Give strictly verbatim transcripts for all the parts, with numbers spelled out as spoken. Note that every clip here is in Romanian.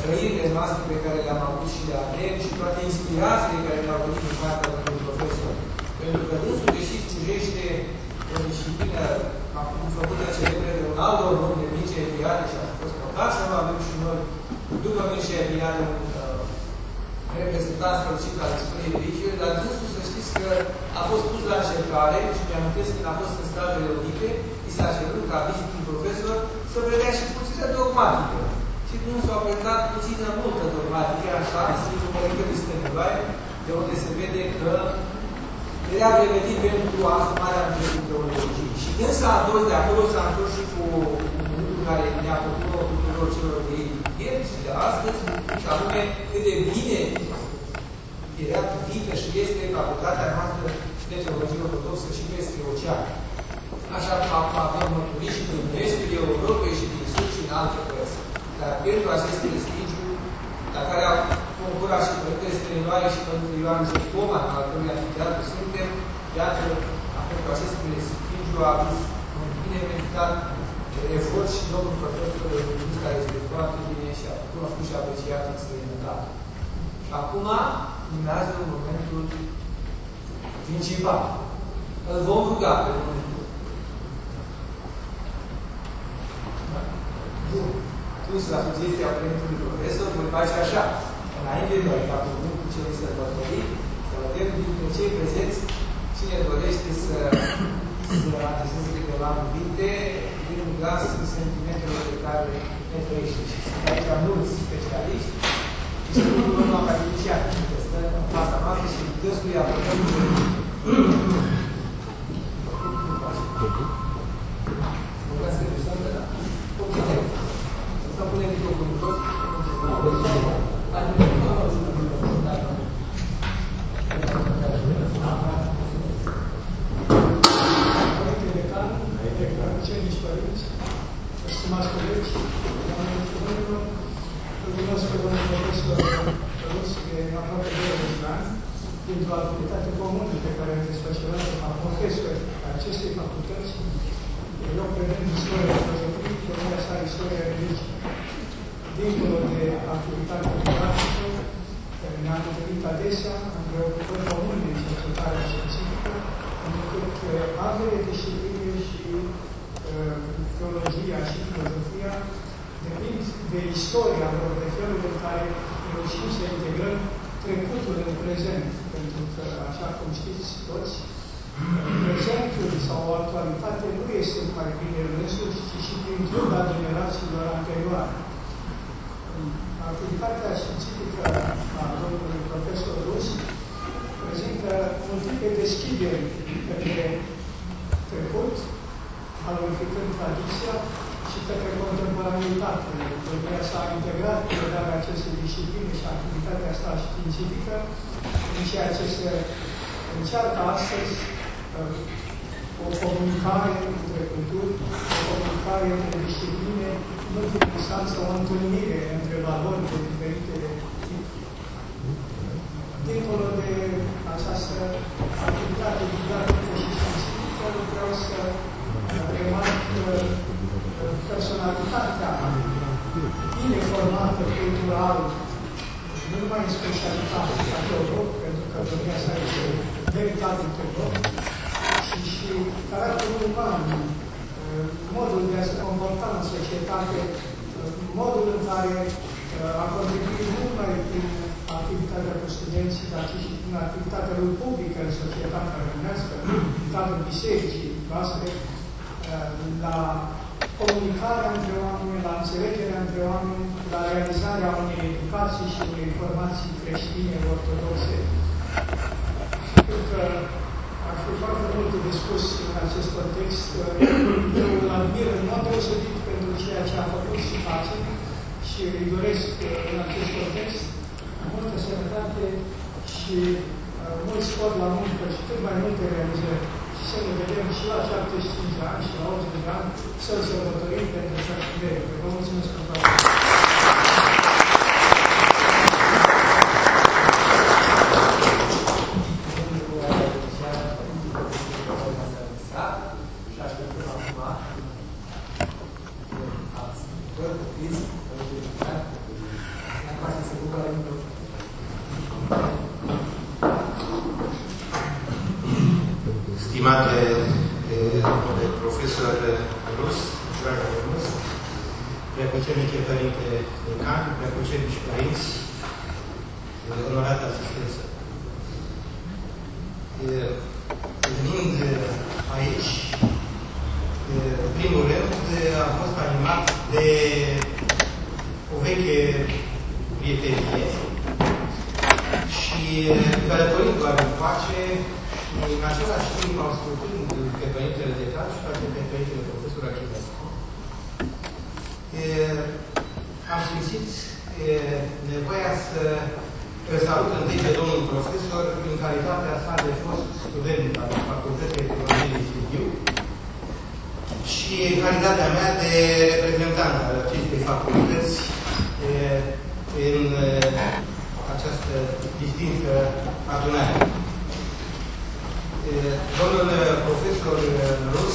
trăirile noastre pe care le-am avut și de anem și toate inspirațiile care le-au venit din partea domnului profesor. Pentru că dânsul, deși slujește o disciplină acum făcută celebre de un alt om de Mircea Eliade și a fost păcat să nu avem și noi, după Mircea Eliade, un uh, reprezentant strălucit al istoriei religiei, dar dânsul să știți că a fost pus la încercare și mi-am amintesc când a fost în Statele Unite, i s-a cerut ca vizitul profesor să vedea și puțină dogmatică. Și dânsul a prezentat puțină multă dogmatică, așa, în stilul Măricării Stăniloae, de unde se vede că era pregătit pentru asumarea întregii teologiei. Și când s-a întors de acolo, s-a întors și cu un lucru care ne-a făcut tuturor celor de ieri și de astăzi, și anume cât de bine era privită și este facultatea noastră de teologie ortodoxă și peste ocean. Așa cum acum avem mărturii și din restul Europei și din Sud și în alte părți. Dar pentru acest prestigiu, la care au concurat și Părintele Stăniloae și Părintele Ioan Gecoma, al cărui anfiteatru suntem, iată, pentru acest prestigiu a adus un bine meritat efort și domnul profesor Răzbunț, care este foarte bine și a cunoscut și apreciat în străinătate. Și acum urmează momentul principal. Îl vom ruga pe Domnul. Bun. Atunci, la sugestia Părintului Profesor, voi face așa. Înainte de noi, ca cuvântul celui sărbătorit, să vedem dintre cei prezenți cine dorește să, să adreseze câteva cuvinte din glas sentimentele pe care ne trăiește. Și sunt aici mulți specialiști și sunt un domnul academician care stă în fața noastră și dăstuia putem să punem microfonul tot. Cenici părinți, stimați colegi, doamnelor și domnilor, îl cunosc pe domnul profesor Răzbunț de aproape douăzeci de ani, dintr-o activitate comună pe care am desfășurat ca profesor acestei facultăți. Eu predăm istoria filozofie, domnia sa istoria religiei. Dincolo de activitatea practică, ne-am întâlnit adesea în preocupări comune de cercetare științifică, încât ambele discipline și uh, teologia și filozofia depind de istoria lor, de felul în care reușim să integrăm trecutul în prezent. Pentru că, așa cum știți toți, prezentul sau actualitate nu este numai prin el însuși, ci și prin truda generațiilor anterioare. Activitatea științifică a domnului profesor Rus prezintă un tip de deschidere către trecut, valorificând tradiția și către contemporanitate. Domnia s-a integrat predarea acestei discipline și activitatea asta științifică în ceea ce se încearcă astăzi o comunicare între culturi, o comunicare între discipline, în ultimă instanță o întâlnire între valori de diferite tipuri. Dincolo de această activitate didactică și științifică, vreau să remarc personalitatea bine formată cultural, nu numai în specialitate ca teolog, pentru că domnia sa este veritabil teolog, și, și caracterul uman, modul de a se comporta în societate, modul în care a contribuit nu numai prin activitatea cu studenții, dar și prin activitatea lui publică în societatea românească, în cadrul bisericii noastre, la comunicarea între oameni, la înțelegerea între oameni, la realizarea unei educații și unei formații creștine ortodoxe. Cred că ar fi foarte multe de spus în acest context. Eu îl admir în mod deosebit pentru ceea ce a făcut și face și îi doresc în acest context multă sănătate și uh, mult spor la muncă și cât mai multe realizări. Și să ne vedem și la șaptezeci și cinci de ani și la optzeci de ani să-l sărbătorim pentru șapte de ani. Vă mulțumesc pentru asta. Sfânteniche Părinte Decan, preacucernici părinți, onorată asistență. Venind aici, în primul rând, am fost animat de o veche prietenie și călătorind doar în pace și în același timp am ascultând pe Părintele Decan și poate pe Părintele Profesor Achimescu, am simțit nevoia să îl salut întâi pe domnul profesor în calitatea sa de fost student al Facultății de Teologie din Sibiu și în calitatea mea de reprezentant al acestei facultăți în această distinsă adunare. Domnul profesor Rus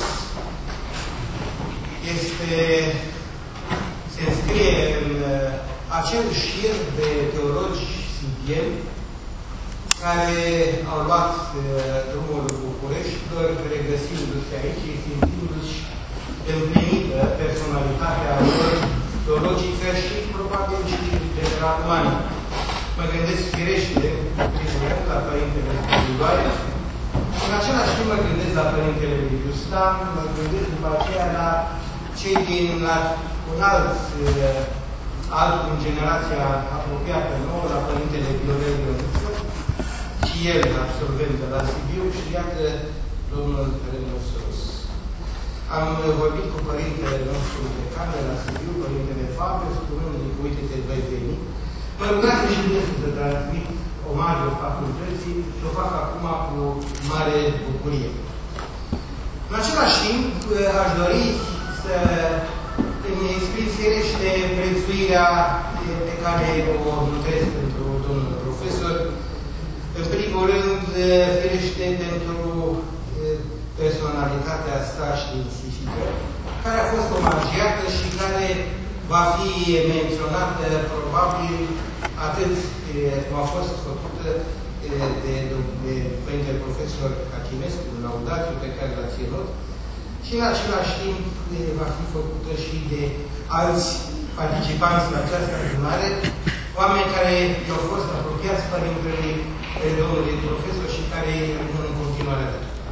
este, se înscrie în acel șir de teologi sibieni care au luat drumul Bucureștilor, regăsindu-se aici, simțindu-și împlinită personalitatea lor teologică și probabil și general umană. Mă gândesc firește, în primul rând, la Părintele Spiridoare, în același timp mă gândesc la Părintele Iustan, mă gândesc după aceea la cei din un alt, altul din generația apropiată nouă, la Părintele Viorel Ioniță, și el absolvent de la Sibiu și iată domnul Remus Rus. Am vorbit cu Părintele nostru decan de la Sibiu, Părintele Fabio, spunându-i că uite te vei veni. Mă rugați și mie să transmit omajul facultății și o fac acum cu mare bucurie. În același timp, aș dori să îmi exprim firește prețuirea pe care o nutresc pentru domnul profesor. În primul rând, firește pentru personalitatea sa științifică, care a fost omagiată și care va fi menționată probabil atât cum a fost făcută de, de, de Părintele Profesor Achimescu, laudațiu pe care l-a ținut, și în același timp va fi făcută și de alți participanți la această adunare, oameni care i-au fost apropiați Părintele domnului profesor și care rămân în continuare.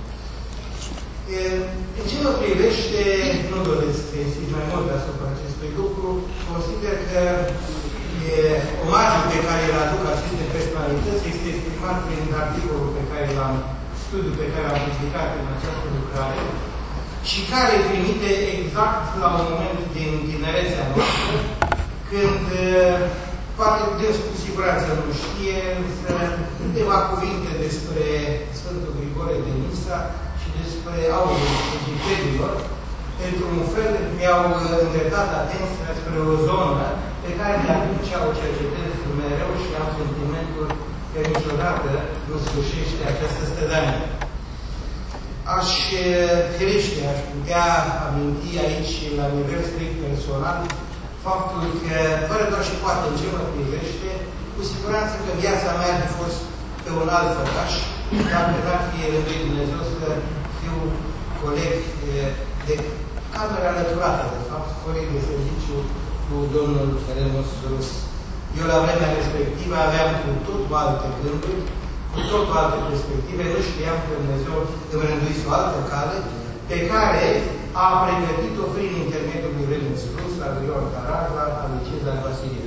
În ce mă privește, nu doresc să insist mai mult asupra acestui lucru, consider că omajul pe care îl aduc aceste personalități este exprimat prin articolul pe care l-am, studiul pe care l-am publicat în această lucrare și care trimite exact la un moment din tinerețea noastră, când poate Deus cu siguranță nu știe, însă câteva cuvinte despre Sfântul Grigore de Nisa și despre aurul Egiptenilor, pentru un fel mi-au îndreptat atenția spre o zonă pe care de atunci o cercetez mereu și am sentimentul că niciodată nu sfârșește această stădanie. Aș, firește, aș putea aminti aici, la nivel strict personal, faptul că, fără doar și poate în ce mă privește, cu siguranță că viața mea ar fi fost pe un alt făcaș, dacă n-ar fi rânduit Dumnezeu să fiu coleg de cameră alăturată, de fapt, coleg de serviciu cu domnul Remus Rus. Eu, la vremea respectivă, aveam cu totul alte gânduri, cu totul alte perspective, nu știam că Dumnezeu îmi rânduise o altă cale, pe care a pregătit-o prin intermediul lui Remus Rus, al lui Ion Caraza, al lui Cezar Vasile.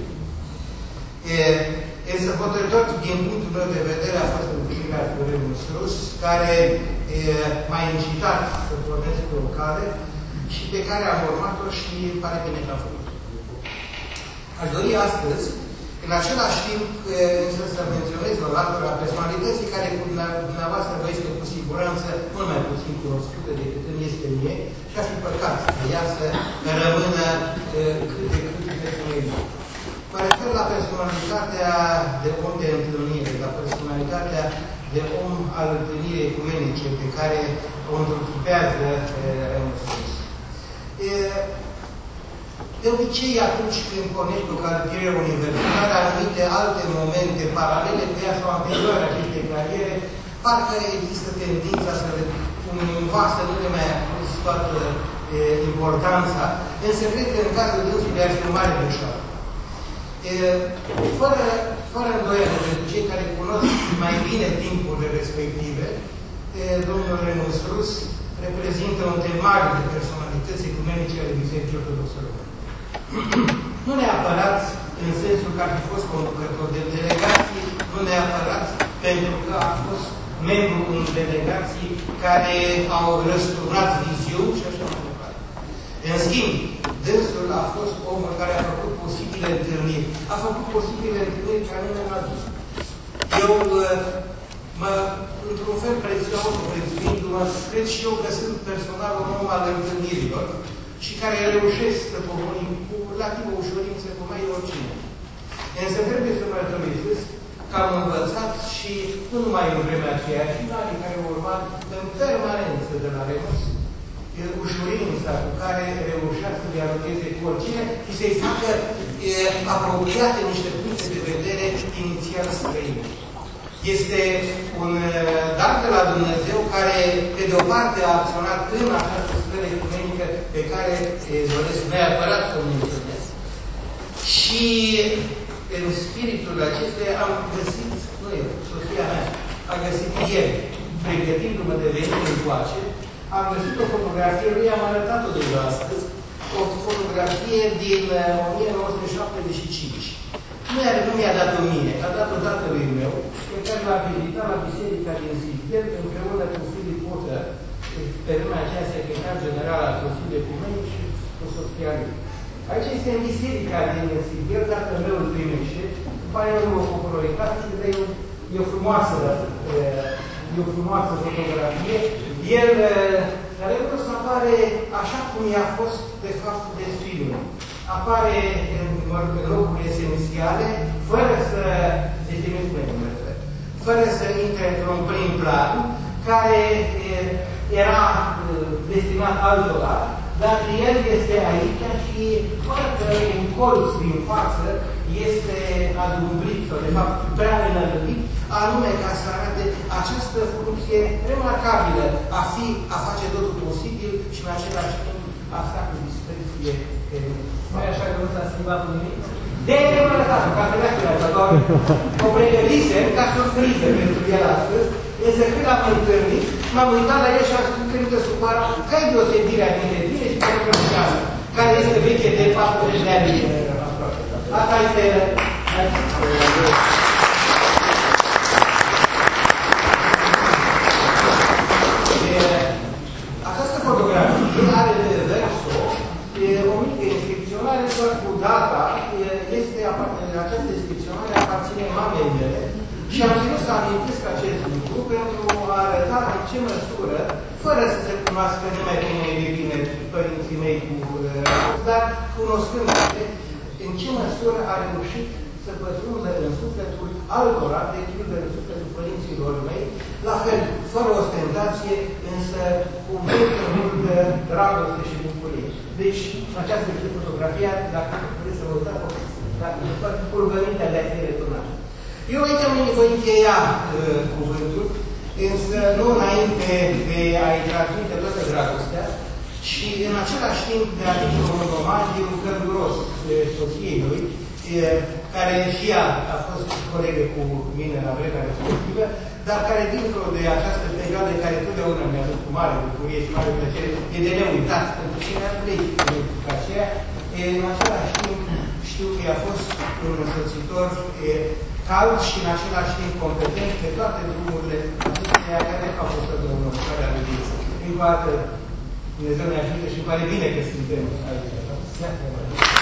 Însă hotărător, din punctul meu de vedere, a fost întâlnirea cu Remus Rus, care m-a incitat să pornesc pe o cale și pe care am urmat-o și pare bine că am făcut. Aș dori astăzi, în același timp, însă să menționez o latură a personalității care cu dumneavoastră vă este cu siguranță mult mai puțin cunoscută decât îmi este mie și ar fi păcat să ea să rămână cât de cât de familie. Mă refer la personalitatea de om de întâlnire, la personalitatea de om al întâlnirii ecumenice pe care o întruchipează Remus Rus. De obicei, atunci când pornești o carieră universitară, anumite alte momente paralele cu ea sau anterioare acestei cariere, parcă există tendința să cumva să nu le mai acuzi toată importanța, însă cred că în cazul dânsului ar fi o mare greșeală. Fără, fără îndoială, pentru cei care cunosc mai bine timpurile respective, domnul Renus Rus reprezintă un temar de personalități ecumenice ale Bisericii Ortodoxe Române. Nu neapărat în sensul că ar fi fost conducător de delegații, nu neapărat pentru că a fost membru în delegații care au răsturnat viziuni și așa mai departe. În schimb, dânsul a fost omul care a făcut posibile întâlniri. A făcut posibile întâlniri care nu le-a dus. Eu, mă, într-un fel prețios, prețuindu-mă, cred și eu că sunt personal un om al întâlnirilor și care reușesc să comunic cu relativă ușurință cu mai oricine. Însă trebuie să mărturisesc că am învățat și nu numai în vremea aceea, și în anii care au urmat în permanență de la Renus, ușurința cu care reușea să dialogueze cu oricine și să-i facă e, apropiate niște puncte de vedere inițial străine. Este un dar de la Dumnezeu care, pe de o parte, a acționat în această sferă ecumenică pe care doresc neapărat să o mulțumesc. Și în spiritul acesta am găsit, nu eu, soția mea, a găsit ieri, pregătindu-mă de venit încoace, am găsit o fotografie, lui am arătat-o deja astăzi, o fotografie din o mie nouă sute șaptezeci și cinci. Nu mi-a dat-o mine, a dat-o tatălui meu, pe care l-a vizitat la biserica din Sigher, împreună cu Filip Potă, pe vremea aceea secretar general al Consiliului Ecumenic și cu soția lui. Aici este în biserica din Sigher, tatăl meu îl primește, după aia eu o fotografie, și e o frumoasă, e o frumoasă fotografie. El, Renus apare așa cum i-a fost, de fapt, destinul. Apare în, în locuri esențiale, fără să, fără să intre într-un prim plan, care era destinat altora, dar el este aici și parcă în colț din față este adumbrit, sau de fapt prea înălțit, anume ca să arate această funcție remarcabilă a fi, a face totul posibil și în același timp a sta cu discreție. Nu e așa că nu s-a schimbat cu nimic? De nemărătat, ca să leacă doar o pregătise ca surpriză pentru el astăzi, însă când am întâlnit, m-am uitat la el și am spus că nu te supăra, care-i deosebirea dintre tine și care plăcească, care este veche de patruzeci de ani. Asta este... Această fotografie are de verso o mică inscripționare doar cu data, este această inscripționare aparține mamei mele și am ținut să amintesc acest lucru pentru a arăta în ce măsură, fără să se cunoască numai cum e de bine părinții mei cu Renus, dar cunoscându-se, în ce măsură a reușit să pătrundă în sufletul altora, de pildă în sufletul părinților mei, la fel, fără ostentație, însă cu multă dragoste și bucurie. Deci, aceasta este fotografia, dacă vreți să vă uitați, dacă cu rugămintea de a fi returnat. Eu aici am voi încheia uh, cuvântul, însă nu înainte de a-i transmite toată dragostea, și în același timp de a aduce un omagiu călduros soției lui, care și ea a fost colegă cu mine la vremea respectivă, dar care, dincolo de această perioadă care totdeauna mi-a adus cu mare bucurie și mare plăcere, e de neuitat, pentru cine a trăit cu aceea, în același timp știu că a fost un însoțitor cald și în același timp competent pe toate drumurile acestea care au fost de următoarea lui viață. Încă o dată, Dumnezeu ne ajută și îmi pare bine că suntem aici.